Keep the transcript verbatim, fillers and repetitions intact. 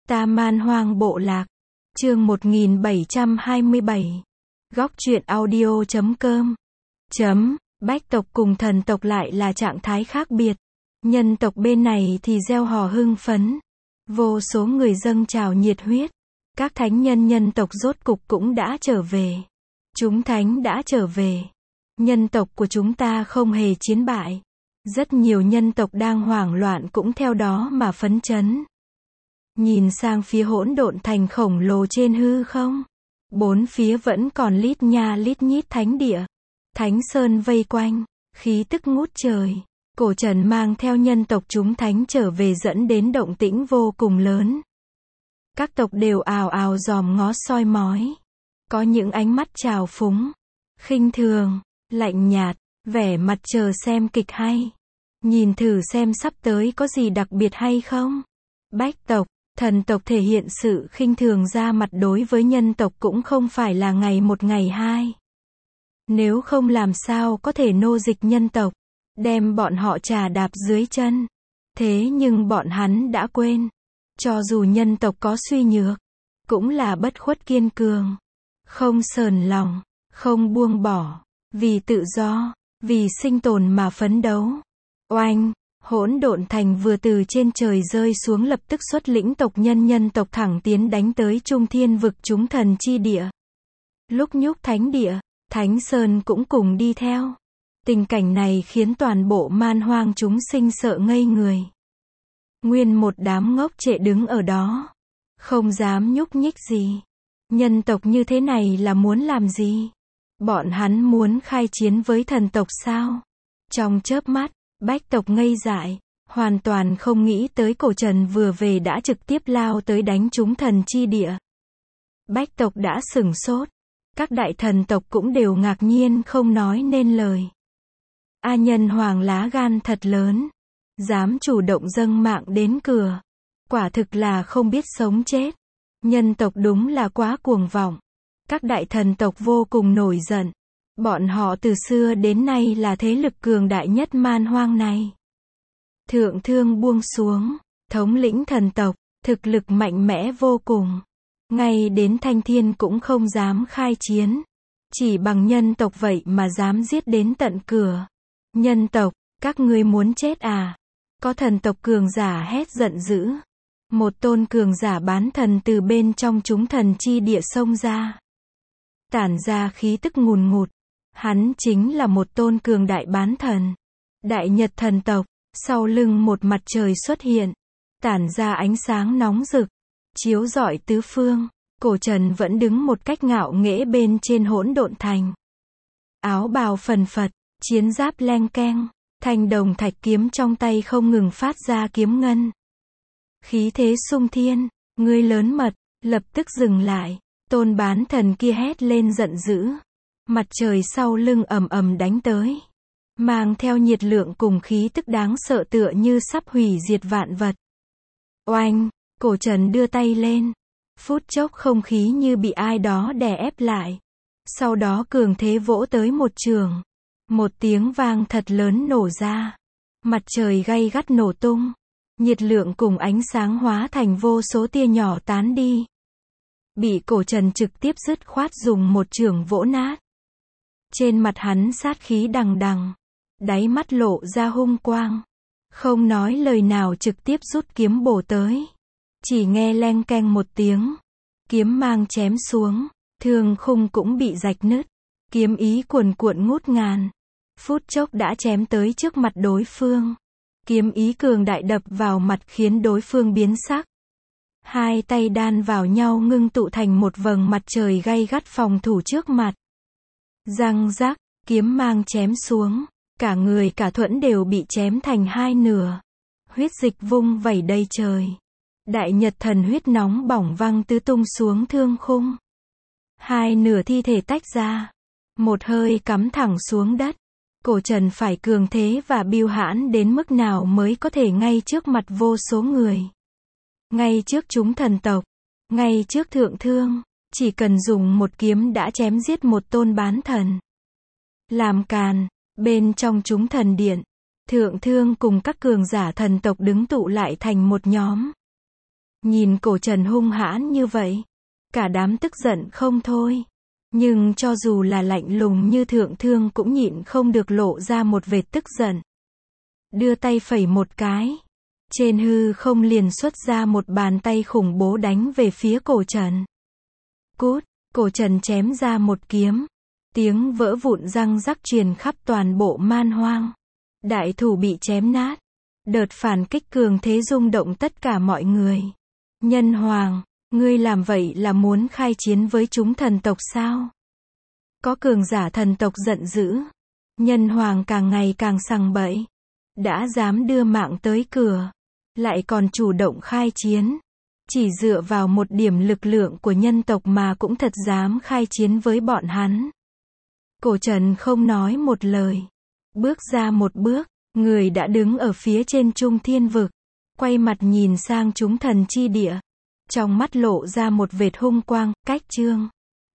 Ta Man Hoang Bộ Lạc. Chương một nghìn bảy trăm hai mươi bảy. Góc truyện audio chấm com. Chấm. Bách tộc cùng thần tộc lại là trạng thái khác biệt. Nhân tộc bên này thì reo hò hưng phấn. Vô số người dâng trào nhiệt huyết. Các thánh nhân nhân tộc rốt cục cũng đã trở về. Chúng thánh đã trở về. Nhân tộc của chúng ta không hề chiến bại. Rất nhiều nhân tộc đang hoảng loạn cũng theo đó mà phấn chấn. Nhìn sang phía hỗn độn thành khổng lồ trên hư không. Bốn phía vẫn còn lít nha lít nhít thánh địa. Thánh sơn vây quanh, khí tức ngút trời. Cổ Trần mang theo nhân tộc chúng thánh trở về dẫn đến động tĩnh vô cùng lớn. Các tộc đều ào ào dòm ngó soi mói. Có những ánh mắt trào phúng, khinh thường, lạnh nhạt, vẻ mặt chờ xem kịch hay. Nhìn thử xem sắp tới có gì đặc biệt hay không. Bách tộc, thần tộc thể hiện sự khinh thường ra mặt đối với nhân tộc cũng không phải là ngày một ngày hai. Nếu không làm sao có thể nô dịch nhân tộc, đem bọn họ trà đạp dưới chân. Thế nhưng bọn hắn đã quên, cho dù nhân tộc có suy nhược, cũng là bất khuất kiên cường, không sờn lòng, không buông bỏ, vì tự do, vì sinh tồn mà phấn đấu. Oanh, hỗn độn thành vừa từ trên trời rơi xuống lập tức xuất lĩnh tộc nhân nhân tộc thẳng tiến đánh tới Trung Thiên vực chúng thần chi địa. Lúc nhúc thánh địa, Thánh Sơn cũng cùng đi theo. Tình cảnh này khiến toàn bộ man hoang chúng sinh sợ ngây người. Nguyên một đám ngốc trệ đứng ở đó, không dám nhúc nhích gì. Nhân tộc như thế này là muốn làm gì? Bọn hắn muốn khai chiến với thần tộc sao? Trong chớp mắt, Bách tộc ngây dại, hoàn toàn không nghĩ tới Cổ Trần vừa về đã trực tiếp lao tới đánh chúng thần chi địa. Bách tộc đã sửng sốt. Các đại thần tộc cũng đều ngạc nhiên không nói nên lời. A Nhân Hoàng lá gan thật lớn. Dám chủ động dâng mạng đến cửa. Quả thực là không biết sống chết. Nhân tộc đúng là quá cuồng vọng. Các đại thần tộc vô cùng nổi giận. Bọn họ từ xưa đến nay là thế lực cường đại nhất man hoang này. Thượng thương buông xuống, thống lĩnh thần tộc, thực lực mạnh mẽ vô cùng. Ngay đến Thanh Thiên cũng không dám khai chiến. Chỉ bằng nhân tộc vậy mà dám giết đến tận cửa. Nhân tộc, các ngươi muốn chết à? Có thần tộc cường giả hét giận dữ. Một tôn cường giả bán thần từ bên trong chúng thần chi địa xông ra. Tản ra khí tức ngùn ngụt. Hắn chính là một tôn cường đại bán thần. Đại Nhật thần tộc, sau lưng một mặt trời xuất hiện. Tản ra ánh sáng nóng rực. Chiếu rọi tứ phương. Cổ Trần vẫn đứng một cách ngạo nghễ bên trên hỗn độn thành. Áo bào phần phật, chiến giáp leng keng, thanh đồng thạch kiếm trong tay không ngừng phát ra kiếm ngân. Khí thế sung thiên, ngươi lớn mật, lập tức dừng lại. Tôn bán thần kia hét lên giận dữ. Mặt trời sau lưng ầm ầm đánh tới. Mang theo nhiệt lượng cùng khí tức đáng sợ tựa như sắp hủy diệt vạn vật. Oanh, Cổ Trần đưa tay lên. Phút chốc không khí như bị ai đó đè ép lại. Sau đó cường thế vỗ tới một trường. Một tiếng vang thật lớn nổ ra. Mặt trời gay gắt nổ tung. Nhiệt lượng cùng ánh sáng hóa thành vô số tia nhỏ tán đi. Bị Cổ Trần trực tiếp dứt khoát dùng một chưởng vỗ nát. Trên mặt hắn sát khí đằng đằng. Đáy mắt lộ ra hung quang. Không nói lời nào trực tiếp rút kiếm bổ tới. Chỉ nghe leng keng một tiếng. Kiếm mang chém xuống. Thương khung cũng bị rạch nứt. Kiếm ý cuồn cuộn ngút ngàn. Phút chốc đã chém tới trước mặt đối phương. Kiếm ý cường đại đập vào mặt khiến đối phương biến sắc. Hai tay đan vào nhau ngưng tụ thành một vầng mặt trời gay gắt phòng thủ trước mặt. Răng rắc, kiếm mang chém xuống. Cả người cả thuẫn đều bị chém thành hai nửa. Huyết dịch vung vẩy đầy trời. Đại Nhật thần huyết nóng bỏng văng tứ tung xuống thương khung. Hai nửa thi thể tách ra. Một hơi cắm thẳng xuống đất. Cổ Trần phải cường thế và biêu hãn đến mức nào mới có thể ngay trước mặt vô số người. Ngay trước chúng thần tộc. Ngay trước thượng thương. Chỉ cần dùng một kiếm đã chém giết một tôn bán thần. Làm càn. Bên trong chúng thần điện. Thượng thương cùng các cường giả thần tộc đứng tụ lại thành một nhóm. Nhìn cổ trần hung hãn như vậy, cả đám tức giận không thôi. Nhưng cho dù là lạnh lùng như thượng thương cũng nhịn không được lộ ra một vệt tức giận. Đưa tay phẩy một cái. Trên hư không liền xuất ra một bàn tay khủng bố đánh về phía cổ trần. Cút, cổ trần chém ra một kiếm. Tiếng vỡ vụn răng rắc truyền khắp toàn bộ man hoang. Đại thủ bị chém nát. Đợt phản kích cường thế rung động tất cả mọi người. Nhân hoàng, ngươi làm vậy là muốn khai chiến với chúng thần tộc sao? Có cường giả thần tộc giận dữ. Nhân hoàng càng ngày càng sằng bậy. Đã dám đưa mạng tới cửa. Lại còn chủ động khai chiến. Chỉ dựa vào một điểm lực lượng của nhân tộc mà cũng thật dám khai chiến với bọn hắn. Cổ trần không nói một lời. Bước ra một bước, người đã đứng ở phía trên trung thiên vực. Quay mặt nhìn sang chúng thần chi địa. Trong mắt lộ ra một vệt hung quang, cách chương.